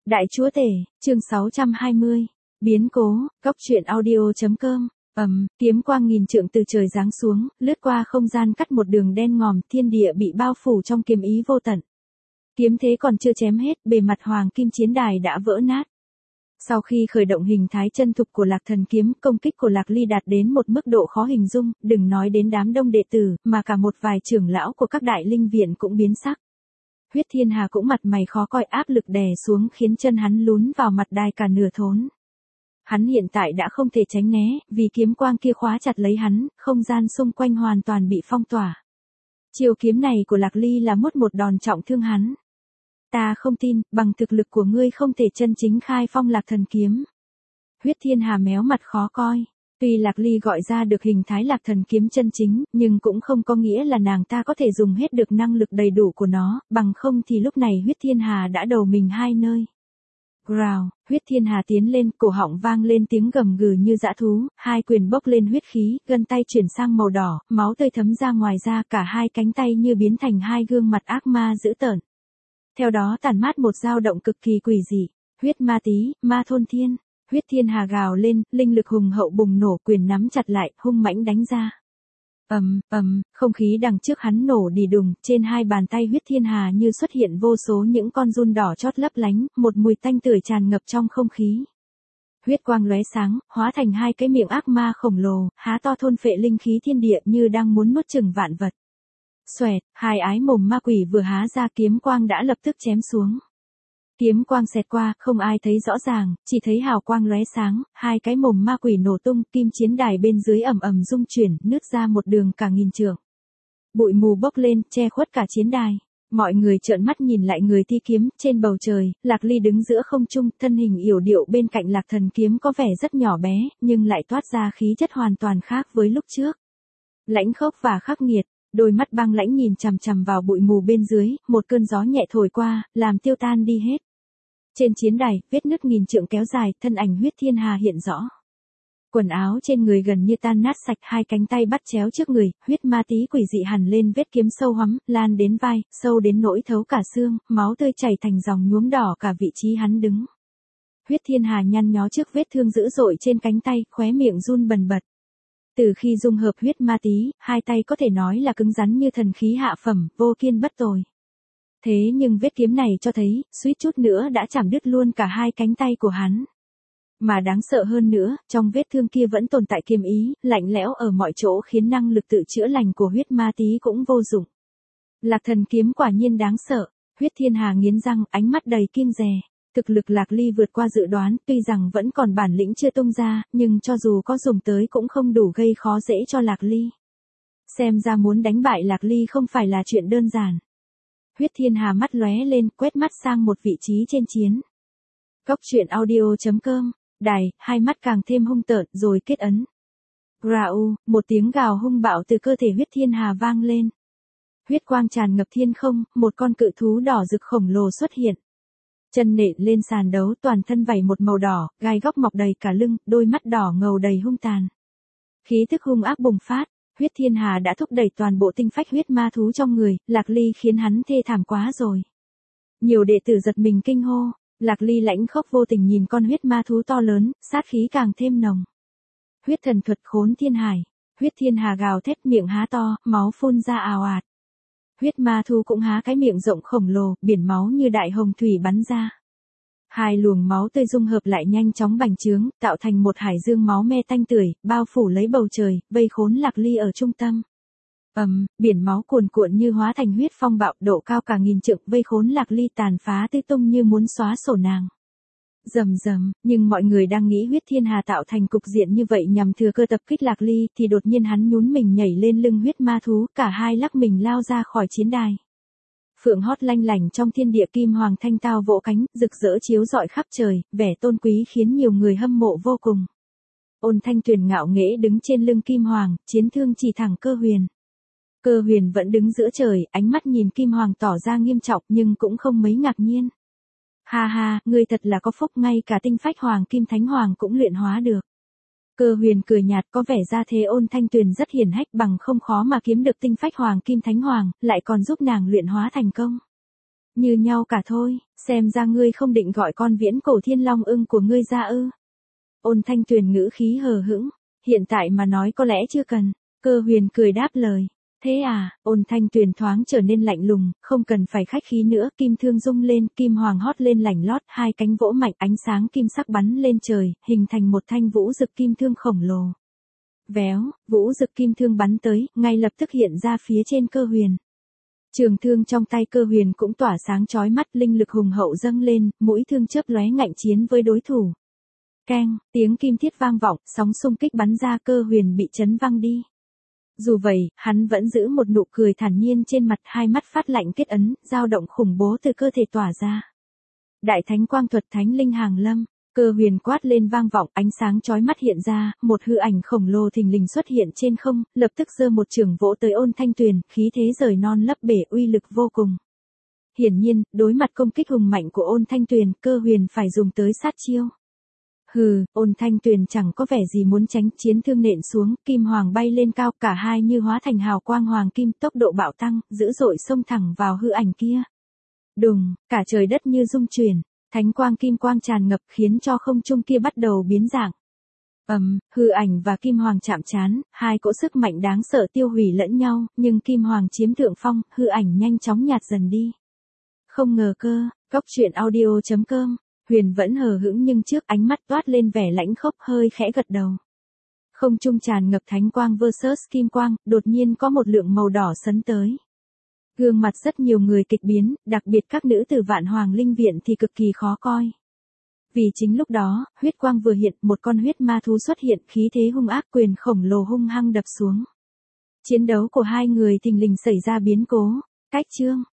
Đại chúa tể, chương 620. Biến cố, góc truyện audio.com. Kiếm quang nghìn trượng từ trời giáng xuống, lướt qua không gian cắt một đường đen ngòm, thiên địa bị bao phủ trong kiếm ý vô tận. Kiếm thế còn chưa chém hết, bề mặt hoàng kim chiến đài đã vỡ nát. Sau khi khởi động hình thái chân thực của Lạc Thần kiếm, công kích của Lạc Ly đạt đến một mức độ khó hình dung, đừng nói đến đám đông đệ tử, mà cả một vài trưởng lão của các đại linh viện cũng biến sắc. Huyết Thiên Hà cũng mặt mày khó coi, áp lực đè xuống khiến chân hắn lún vào mặt đài cả nửa thốn. Hắn hiện tại đã không thể tránh né, vì kiếm quang kia khóa chặt lấy hắn, không gian xung quanh hoàn toàn bị phong tỏa. Chiêu kiếm này của Lạc Ly là một đòn trọng thương hắn. Ta không tin, bằng thực lực của ngươi không thể chân chính khai phong Lạc Thần kiếm. Huyết Thiên Hà méo mặt khó coi. Tuy Lạc Ly gọi ra được hình thái Lạc Thần kiếm chân chính, nhưng cũng không có nghĩa là nàng ta có thể dùng hết được năng lực đầy đủ của nó, bằng không thì lúc này Huyết Thiên Hà đã đầu mình hai nơi. Growl, Huyết Thiên Hà tiến lên, cổ họng vang lên tiếng gầm gừ như dã thú, hai quyền bốc lên huyết khí, gân tay chuyển sang màu đỏ, máu tươi thấm ra ngoài ra, cả hai cánh tay như biến thành hai gương mặt ác ma dữ tợn. Theo đó tản mát một dao động cực kỳ quỷ dị, huyết ma tí, ma thôn thiên. Huyết Thiên Hà gào lên, linh lực hùng hậu bùng nổ, quyền nắm chặt lại, hung mãnh đánh ra. Không khí đằng trước hắn nổ đì đùng, trên hai bàn tay Huyết Thiên Hà như xuất hiện vô số những con giun đỏ chót lấp lánh, một mùi tanh tưởi tràn ngập trong không khí. Huyết quang lóe sáng, hóa thành hai cái miệng ác ma khổng lồ, há to thôn phệ linh khí thiên địa như đang muốn nuốt chửng vạn vật. Xoẹt, hai ái mồm ma quỷ vừa há ra, kiếm quang đã lập tức chém xuống. Kiếm quang xẹt qua, không ai thấy rõ ràng, chỉ thấy hào quang lóe sáng, hai cái mồm ma quỷ nổ tung, kim chiến đài bên dưới ầm ầm rung chuyển, nứt ra một đường cả nghìn trượng. Bụi mù bốc lên, che khuất cả chiến đài. Mọi người trợn mắt nhìn lại người thi kiếm, trên bầu trời, Lạc Ly đứng giữa không trung, thân hình yểu điệu bên cạnh Lạc Thần kiếm có vẻ rất nhỏ bé, nhưng lại toát ra khí chất hoàn toàn khác với lúc trước. Lãnh khốc và khắc nghiệt. Đôi mắt băng lãnh nhìn chằm chằm vào bụi mù bên dưới, một cơn gió nhẹ thổi qua, làm tiêu tan đi hết. Trên chiến đài, vết nứt nghìn trượng kéo dài, thân ảnh Huyết Thiên Hà hiện rõ. Quần áo trên người gần như tan nát sạch, hai cánh tay bắt chéo trước người, huyết ma tí quỷ dị hằn lên, vết kiếm sâu hoắm, lan đến vai, sâu đến nỗi thấu cả xương, máu tươi chảy thành dòng nhuốm đỏ cả vị trí hắn đứng. Huyết Thiên Hà nhăn nhó trước vết thương dữ dội trên cánh tay, khóe miệng run bần bật. Từ khi dung hợp huyết ma tí, hai tay có thể nói là cứng rắn như thần khí hạ phẩm, vô kiên bất tồi. Thế nhưng vết kiếm này cho thấy, suýt chút nữa đã chảm đứt luôn cả hai cánh tay của hắn. Mà đáng sợ hơn nữa, trong vết thương kia vẫn tồn tại kiếm ý, lạnh lẽo ở mọi chỗ khiến năng lực tự chữa lành của huyết ma tí cũng vô dụng. Lạc Thần kiếm quả nhiên đáng sợ, Huyết Thiên Hà nghiến răng, ánh mắt đầy kiêng dè. Thực lực Lạc Ly vượt qua dự đoán, tuy rằng vẫn còn bản lĩnh chưa tung ra, nhưng cho dù có dùng tới cũng không đủ gây khó dễ cho Lạc Ly. Xem ra muốn đánh bại Lạc Ly không phải là chuyện đơn giản. Huyết Thiên Hà mắt lóe lên, quét mắt sang một vị trí trên chiến. Góc truyện audio.com, đài, hai mắt càng thêm hung tợn, rồi kết ấn. Rau, một tiếng gào hung bạo từ cơ thể Huyết Thiên Hà vang lên. Huyết quang tràn ngập thiên không, một con cự thú đỏ rực khổng lồ xuất hiện. Chân nện lên sàn đấu, toàn thân vảy một màu đỏ, gai góc mọc đầy cả lưng, đôi mắt đỏ ngầu đầy hung tàn. Khí tức hung ác bùng phát, Huyết Thiên Hà đã thúc đẩy toàn bộ tinh phách huyết ma thú trong người, Lạc Ly khiến hắn thê thảm quá rồi. Nhiều đệ tử giật mình kinh hô, Lạc Ly lãnh khốc vô tình nhìn con huyết ma thú to lớn, sát khí càng thêm nồng. Huyết thần thuật khốn thiên hải, Huyết Thiên Hà gào thét, miệng há to, máu phun ra ào ạt. Huyết ma thú cũng há cái miệng rộng khổng lồ, biển máu như đại hồng thủy bắn ra. Hai luồng máu tươi dung hợp lại nhanh chóng bành trướng, tạo thành một hải dương máu me tanh tưởi, bao phủ lấy bầu trời, vây khốn Lạc Ly ở trung tâm. Biển máu cuồn cuộn như hóa thành huyết phong bạo, độ cao cả nghìn trượng, vây khốn Lạc Ly tàn phá tứ tung như muốn xóa sổ nàng. Rầm, nhưng mọi người đang nghĩ Huyết Thiên Hà tạo thành cục diện như vậy nhằm thừa cơ tập kích Lạc Ly, thì đột nhiên hắn nhún mình nhảy lên lưng huyết ma thú, cả hai lắc mình lao ra khỏi chiến đài. Phượng hót lanh lảnh trong thiên địa, kim hoàng thanh tao vỗ cánh, rực rỡ chiếu rọi khắp trời, vẻ tôn quý khiến nhiều người hâm mộ vô cùng. Ôn Thanh Tuyền ngạo nghễ đứng trên lưng kim hoàng, chiến thương chỉ thẳng Cơ Huyền. Cơ Huyền vẫn đứng giữa trời, ánh mắt nhìn kim hoàng tỏ ra nghiêm trọng nhưng cũng không mấy ngạc nhiên. Ha, ngươi thật là có phúc, ngay cả tinh phách hoàng kim thánh hoàng cũng luyện hóa được. Cơ Huyền cười nhạt, có vẻ ra thế Ôn Thanh Tuyền rất hiển hách, bằng không khó mà kiếm được tinh phách hoàng kim thánh hoàng, lại còn giúp nàng luyện hóa thành công. Như nhau cả thôi, xem ra ngươi không định gọi con viễn cổ thiên long ưng của ngươi ra ư. Ôn Thanh Tuyền ngữ khí hờ hững, hiện tại mà nói có lẽ chưa cần. Cơ Huyền cười đáp lời. Thế à, Ôn Thanh Tuyền thoáng trở nên lạnh lùng, không cần phải khách khí nữa, kim thương rung lên, kim hoàng hót lên lành lót, hai cánh vỗ mạnh, ánh sáng kim sắc bắn lên trời, hình thành một thanh vũ dực kim thương khổng lồ. Véo, vũ dực kim thương bắn tới, ngay lập tức hiện ra phía trên Cơ Huyền. Trường thương trong tay Cơ Huyền cũng tỏa sáng chói mắt, linh lực hùng hậu dâng lên, mũi thương chớp lóe ngạnh chiến với đối thủ. Keng, tiếng kim thiết vang vọng, sóng xung kích bắn ra, Cơ Huyền bị chấn văng đi. Dù vậy, hắn vẫn giữ một nụ cười thản nhiên trên mặt, hai mắt phát lạnh kết ấn, dao động khủng bố từ cơ thể tỏa ra. Đại thánh quang thuật thánh linh hàng lâm, Cơ Huyền quát lên vang vọng, ánh sáng chói mắt hiện ra, một hư ảnh khổng lồ thình lình xuất hiện trên không, lập tức giơ một chưởng vỗ tới Ôn Thanh Tuyền, khí thế rời non lấp bể, uy lực vô cùng. Hiển nhiên, đối mặt công kích hùng mạnh của Ôn Thanh Tuyền, Cơ Huyền phải dùng tới sát chiêu. Hừ, Ôn Thanh Tuyền chẳng có vẻ gì muốn tránh, chiến thương nện xuống, kim hoàng bay lên cao, cả hai như hóa thành hào quang hoàng kim, tốc độ bạo tăng, dữ dội xông thẳng vào hư ảnh kia. Đùng, cả trời đất như rung chuyển, thánh quang kim quang tràn ngập khiến cho không trung kia bắt đầu biến dạng. Hư ảnh và kim hoàng chạm trán, hai cỗ sức mạnh đáng sợ tiêu hủy lẫn nhau, nhưng kim hoàng chiếm thượng phong, hư ảnh nhanh chóng nhạt dần đi. Không ngờ cơ, goctruyện.audio.com. Huyền vẫn hờ hững nhưng trước ánh mắt toát lên vẻ lãnh khốc, hơi khẽ gật đầu. Không trung tràn ngập thánh quang versus kim quang, đột nhiên có một lượng màu đỏ sấn tới. Gương mặt rất nhiều người kịch biến, đặc biệt các nữ tử Vạn Hoàng Linh Viện thì cực kỳ khó coi. Vì chính lúc đó, huyết quang vừa hiện, một con huyết ma thú xuất hiện, khí thế hung ác, quyền khổng lồ hung hăng đập xuống. Chiến đấu của hai người thình lình xảy ra biến cố. Cách chương